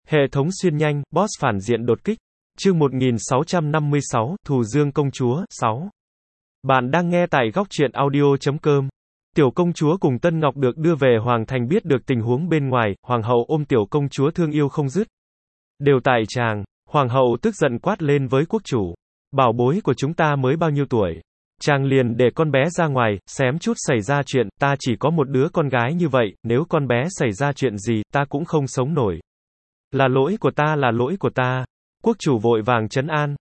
Hệ thống xuyên nhanh, boss phản diện đột kích. Chương 1656, Thù Dương công chúa, 6. Bạn đang nghe tại góc truyện audio.com. Tiểu công chúa cùng Tân Ngọc được đưa về Hoàng thành, biết được tình huống bên ngoài, hoàng hậu ôm tiểu công chúa thương yêu không dứt. Đều tại chàng, hoàng hậu tức giận quát lên với quốc chủ. Bảo bối của chúng ta mới bao nhiêu tuổi? Chàng liền để con bé ra ngoài, xém chút xảy ra chuyện, ta chỉ có một đứa con gái như vậy, nếu con bé xảy ra chuyện gì, ta cũng không sống nổi. Là lỗi của ta, là lỗi của ta. Quốc chủ vội vàng trấn an.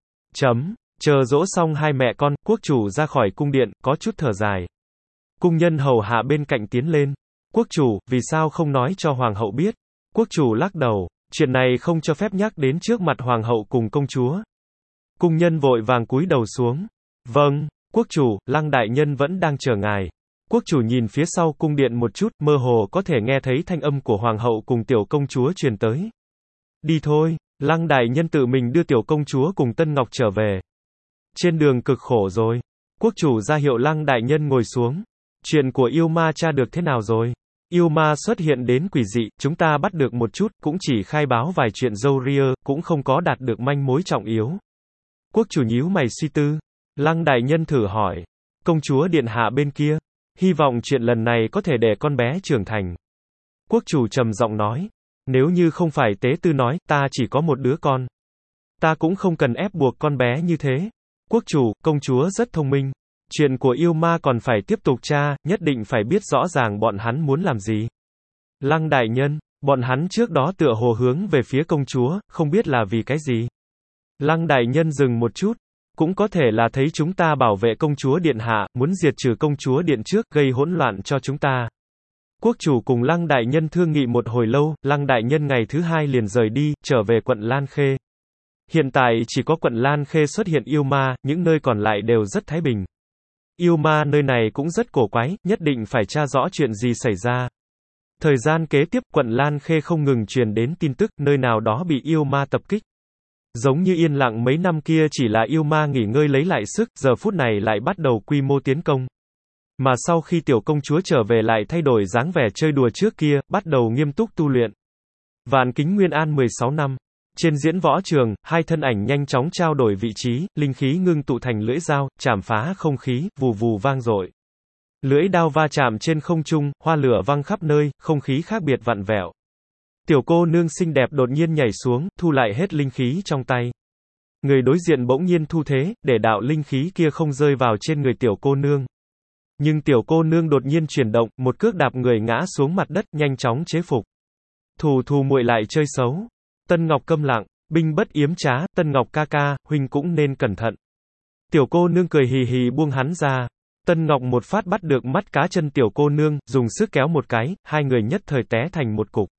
Chờ dỗ xong hai mẹ con, quốc chủ ra khỏi cung điện, có chút thở dài. Cung nhân hầu hạ bên cạnh tiến lên. Quốc chủ, vì sao không nói cho hoàng hậu biết? Quốc chủ lắc đầu, chuyện này không cho phép nhắc đến trước mặt hoàng hậu cùng công chúa. Cung nhân vội vàng cúi đầu xuống. Vâng, quốc chủ, Lăng đại nhân vẫn đang chờ ngài. Quốc chủ nhìn phía sau cung điện một chút, mơ hồ có thể nghe thấy thanh âm của hoàng hậu cùng tiểu công chúa truyền tới. Đi thôi, Lăng đại nhân tự mình đưa tiểu công chúa cùng Tân Ngọc trở về. Trên đường cực khổ rồi. Quốc chủ ra hiệu Lăng đại nhân ngồi xuống. Chuyện của yêu ma tra được thế nào rồi? Yêu ma xuất hiện đến quỷ dị, chúng ta bắt được một chút, cũng chỉ khai báo vài chuyện râu ria, cũng không có đạt được manh mối trọng yếu. Quốc chủ nhíu mày suy tư. Lăng đại nhân thử hỏi. Công chúa điện hạ bên kia. Hy vọng chuyện lần này có thể để con bé trưởng thành. Quốc chủ trầm giọng nói. Nếu như không phải tế tư nói, ta chỉ có một đứa con. Ta cũng không cần ép buộc con bé như thế. Quốc chủ, công chúa rất thông minh. Chuyện của yêu ma còn phải tiếp tục tra, nhất định phải biết rõ ràng bọn hắn muốn làm gì. Lăng đại nhân, bọn hắn trước đó tựa hồ hướng về phía công chúa, không biết là vì cái gì. Lăng đại nhân dừng một chút. Cũng có thể là thấy chúng ta bảo vệ công chúa điện hạ, muốn diệt trừ công chúa điện trước, gây hỗn loạn cho chúng ta. Quốc chủ cùng Lăng đại nhân thương nghị một hồi lâu, Lăng đại nhân ngày thứ hai liền rời đi, trở về quận Lan Khê. Hiện tại chỉ có quận Lan Khê xuất hiện yêu ma, những nơi còn lại đều rất thái bình. Yêu ma nơi này cũng rất cổ quái, nhất định phải tra rõ chuyện gì xảy ra. Thời gian kế tiếp, quận Lan Khê không ngừng truyền đến tin tức, nơi nào đó bị yêu ma tập kích. Giống như yên lặng mấy năm kia chỉ là yêu ma nghỉ ngơi lấy lại sức, giờ phút này lại bắt đầu quy mô tiến công. Mà sau khi tiểu công chúa trở về lại thay đổi dáng vẻ chơi đùa trước kia, bắt đầu nghiêm túc tu luyện. Vạn Kính Nguyên An 16 năm. Trên diễn võ trường, hai thân ảnh nhanh chóng trao đổi vị trí, linh khí ngưng tụ thành lưỡi dao, chảm phá không khí, vù vù vang dội. Lưỡi đao va chạm trên không trung, hoa lửa văng khắp nơi, không khí khác biệt vặn vẹo. Tiểu cô nương xinh đẹp đột nhiên nhảy xuống, thu lại hết linh khí trong tay. Người đối diện bỗng nhiên thu thế, để đạo linh khí kia không rơi vào trên người tiểu cô nương. Nhưng tiểu cô nương đột nhiên chuyển động, một cước đạp người ngã xuống mặt đất, nhanh chóng chế phục. Thù muội lại chơi xấu. Tân Ngọc câm lặng, binh bất yếm trá, Tân Ngọc ca ca, huynh cũng nên cẩn thận. Tiểu cô nương cười hì hì buông hắn ra. Tân Ngọc một phát bắt được mắt cá chân tiểu cô nương, dùng sức kéo một cái, hai người nhất thời té thành một cục.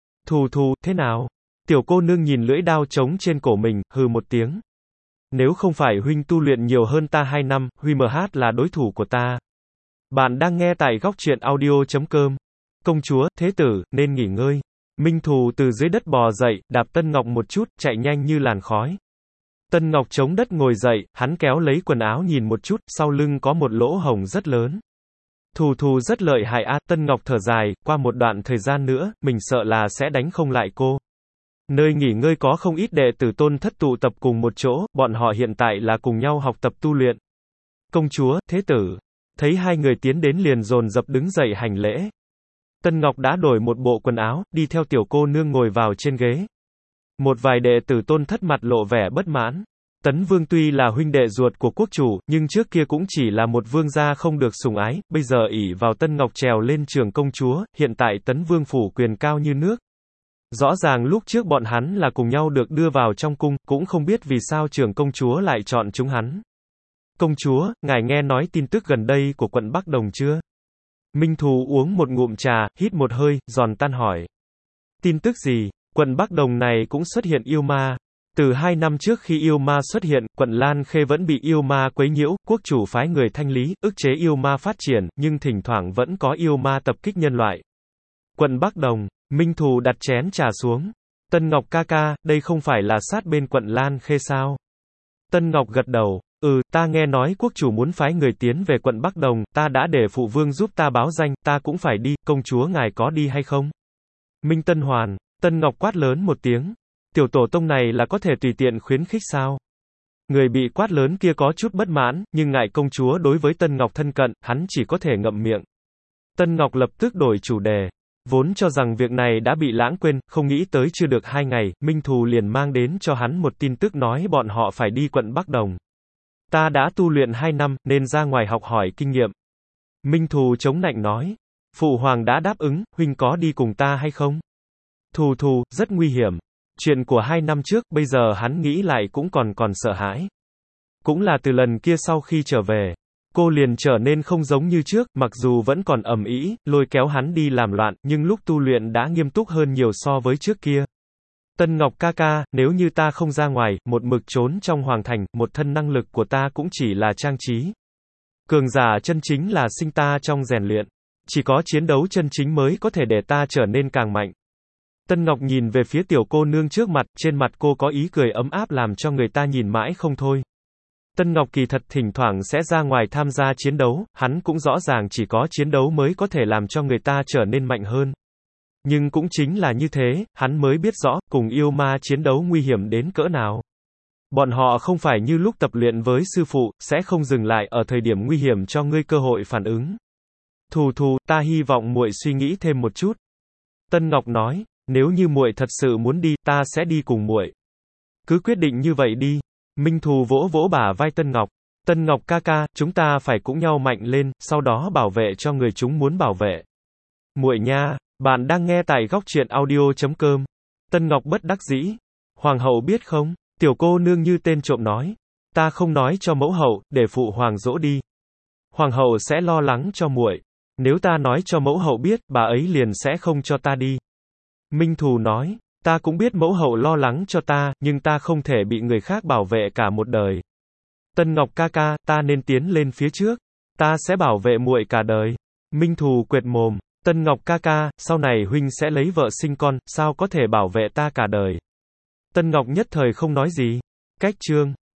Thù, thế nào? Tiểu cô nương nhìn lưỡi đao trống trên cổ mình, hừ một tiếng. Nếu không phải huynh tu luyện nhiều hơn ta 2 năm, Huy MH là đối thủ của ta. Bạn đang nghe tại góc truyện audio.com. Công chúa, thế tử, nên nghỉ ngơi. Minh Thù từ dưới đất bò dậy, đạp Tân Ngọc một chút, chạy nhanh như làn khói. Tân Ngọc chống đất ngồi dậy, hắn kéo lấy quần áo nhìn một chút, sau lưng có một lỗ hổng rất lớn. Thù rất lợi hại a, Tân Ngọc thở dài, qua một đoạn thời gian nữa, mình sợ là sẽ đánh không lại cô. Nơi nghỉ ngơi có không ít đệ tử Tôn Thất tụ tập cùng một chỗ, bọn họ hiện tại là cùng nhau học tập tu luyện. Công chúa, thế tử, thấy hai người tiến đến liền dồn dập đứng dậy hành lễ. Tân Ngọc đã đổi một bộ quần áo, đi theo tiểu cô nương ngồi vào trên ghế. Một vài đệ tử Tôn Thất mặt lộ vẻ bất mãn. Tấn Vương tuy là huynh đệ ruột của quốc chủ, nhưng trước kia cũng chỉ là một vương gia không được sủng ái, bây giờ ỷ vào Tân Ngọc trèo lên trường công chúa, hiện tại Tấn Vương phủ quyền cao như nước. Rõ ràng lúc trước bọn hắn là cùng nhau được đưa vào trong cung, cũng không biết vì sao trường công chúa lại chọn chúng hắn. Công chúa, ngài nghe nói tin tức gần đây của quận Bắc Đồng chưa? Minh Thù uống một ngụm trà, hít một hơi, giòn tan hỏi. Tin tức gì? Quận Bắc Đồng này cũng xuất hiện yêu ma. Từ 2 năm trước khi yêu ma xuất hiện, quận Lan Khê vẫn bị yêu ma quấy nhiễu, quốc chủ phái người thanh lý, ức chế yêu ma phát triển, nhưng thỉnh thoảng vẫn có yêu ma tập kích nhân loại. Quận Bắc Đồng, Minh Thù đặt chén trà xuống. Tân Ngọc ca ca, đây không phải là sát bên quận Lan Khê sao? Tân Ngọc gật đầu. Ta nghe nói quốc chủ muốn phái người tiến về quận Bắc Đồng, ta đã để phụ vương giúp ta báo danh, ta cũng phải đi, công chúa ngài có đi hay không? Minh Tân Hoàn, Tân Ngọc quát lớn một tiếng. Tiểu tổ tông này là có thể tùy tiện khuyến khích sao? Người bị quát lớn kia có chút bất mãn, nhưng ngại công chúa đối với Tân Ngọc thân cận, hắn chỉ có thể ngậm miệng. Tân Ngọc lập tức đổi chủ đề. Vốn cho rằng việc này đã bị lãng quên, không nghĩ tới chưa được 2 ngày, Minh Thù liền mang đến cho hắn một tin tức nói bọn họ phải đi quận Bắc Đồng. Ta đã tu luyện 2 năm, nên ra ngoài học hỏi kinh nghiệm. Minh Thù chống nạnh nói. Phụ hoàng đã đáp ứng, huynh có đi cùng ta hay không? Thù Thù, rất nguy hiểm. Chuyện của 2 năm trước, bây giờ hắn nghĩ lại cũng còn sợ hãi. Cũng là từ lần kia sau khi trở về, cô liền trở nên không giống như trước, mặc dù vẫn còn ầm ĩ, lôi kéo hắn đi làm loạn, nhưng lúc tu luyện đã nghiêm túc hơn nhiều so với trước kia. Tân Ngọc ca ca, nếu như ta không ra ngoài, một mực trốn trong hoàng thành, một thân năng lực của ta cũng chỉ là trang trí. Cường giả chân chính là sinh ta trong rèn luyện. Chỉ có chiến đấu chân chính mới có thể để ta trở nên càng mạnh. Tân Ngọc nhìn về phía tiểu cô nương trước mặt, trên mặt cô có ý cười ấm áp làm cho người ta nhìn mãi không thôi. Tân Ngọc kỳ thật thỉnh thoảng sẽ ra ngoài tham gia chiến đấu, hắn cũng rõ ràng chỉ có chiến đấu mới có thể làm cho người ta trở nên mạnh hơn. Nhưng cũng chính là như thế, hắn mới biết rõ, cùng yêu ma chiến đấu nguy hiểm đến cỡ nào. Bọn họ không phải như lúc tập luyện với sư phụ, sẽ không dừng lại ở thời điểm nguy hiểm cho ngươi cơ hội phản ứng. Thù Thù, ta hy vọng muội suy nghĩ thêm một chút. Tân Ngọc nói, nếu như muội thật sự muốn đi, ta sẽ đi cùng muội. Cứ quyết định như vậy đi. Minh Thù vỗ vỗ bả vai Tân Ngọc. Tân Ngọc ca ca, chúng ta phải cũng nhau mạnh lên, sau đó bảo vệ cho người chúng muốn bảo vệ. Muội nha, bạn đang nghe tại góc truyện audio.com. Tân Ngọc bất đắc dĩ. Hoàng hậu biết không? Tiểu cô nương như tên trộm nói. Ta không nói cho mẫu hậu, để phụ hoàng dỗ đi. Hoàng hậu sẽ lo lắng cho muội. Nếu ta nói cho mẫu hậu biết, bà ấy liền sẽ không cho ta đi. Minh Thù nói, ta cũng biết mẫu hậu lo lắng cho ta, nhưng ta không thể bị người khác bảo vệ cả một đời. Tân Ngọc ca ca, ta nên tiến lên phía trước. Ta sẽ bảo vệ muội cả đời. Minh Thù quệt mồm, Tân Ngọc ca ca, sau này huynh sẽ lấy vợ sinh con, sao có thể bảo vệ ta cả đời. Tân Ngọc nhất thời không nói gì. Cách chương